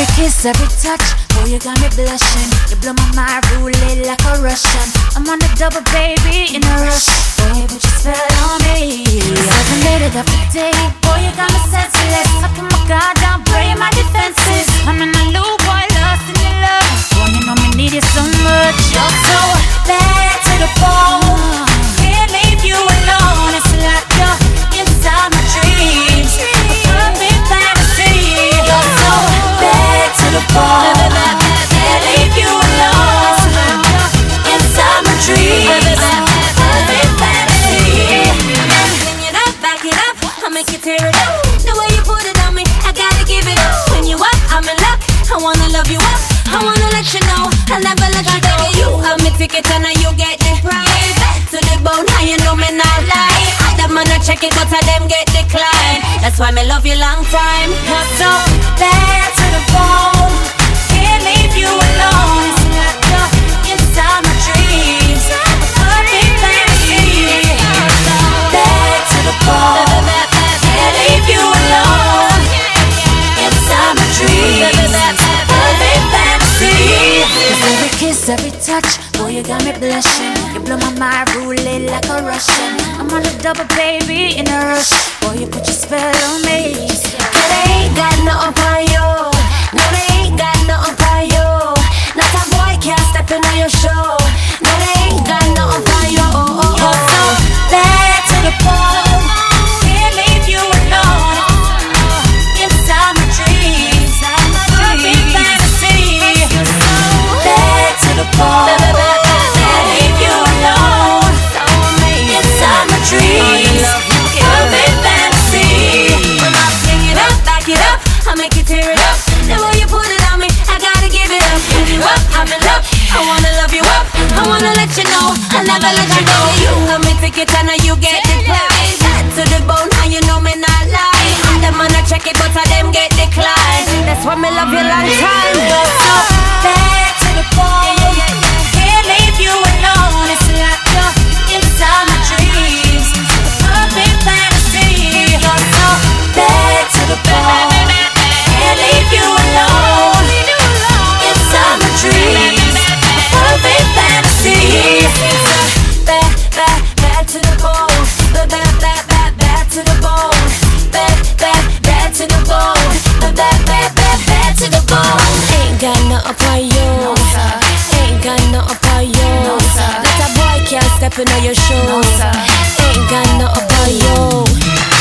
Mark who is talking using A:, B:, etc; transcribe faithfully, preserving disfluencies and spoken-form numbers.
A: Every kiss, every touch, boy, you got me blushing. You blow my mind, rolling like a Russian. I'm on a double, baby, in a rush. Boy, but you spell on me. Seven minutes after day, boy, you got me senseless. I put my guard down, break my defenses. I'm in a loop, boy, lost in your love. Boy, you know me need you so much. You're so bad to the bone. Can't leave you alone. It's like you're inside my dreams. A perfect fantasy. You're so bad to the bone. Can't leave you alone. Inside my dreams. Perfect fantasy.
B: Bring it up, back it up, I'll make you tear it up. The way you put it on me, I gotta give it up. When you up, I'm in luck. I wanna love you up. I wanna let you know I'll never let you go. You have me ticket and now you get the prize. Back to the bone, how you know me not lie. Other man I check it, but I them get declined. That's why me love you long time.
A: You're so bad to the bone. Can't leave you alone. It's like you're inside my dreams. A perfect fantasy. Bad to the bone. Can't leave you alone. Inside my dreams. Perfect fantasy. 'Cause every kiss, every touch, boy, you got me blushing. You blow my mind, rolling like a Russian. I'm on a double, baby, in a rush. Boy, you put your spell on me.
B: No, they ain't got nothing on you. No, they ain't got nothing on you. Not a boy can't step in on your show. No, they ain't got nothing on you. Oh, oh,
A: You're so
B: oh.
A: bad to the bone. Can't leave you alone. Inside my dreams. Perfect fantasy. Bad to the bone. Can't leave you alone. Inside my dreams. Perfect fantasy.
B: Bring it up, back it up, I'll make you tear it up. The way you put it on me, I gotta give it up. When you up, I'm in love. I wanna love you up. I wanna let you know I'll never let you go. You have me ticket and now you get the prize. Head to the bone, how you know me not lie. Other man I check it, but I them get declined. That's why me love you long time.
A: You're so bad to the bone. Can't leave you alone. It's like you're inside my dreams. A perfect fantasy. You're so bad to the bone. Can't leave you alone. Inside my dreams. A perfect fantasy.
B: Bad, bad, bad to the bone. Bad, bad, bad, bad, bad to the bone. Bad, bad, bad to the bone. Bad, bad, bad, bad, bad to the bone. Ain't got nothing for you.
A: No, sir.
B: Ain't got nothing for you.
A: No, sir.
B: Let a boy can't step in on your shoes.
A: No, sir.
B: Ain't got nothing for you.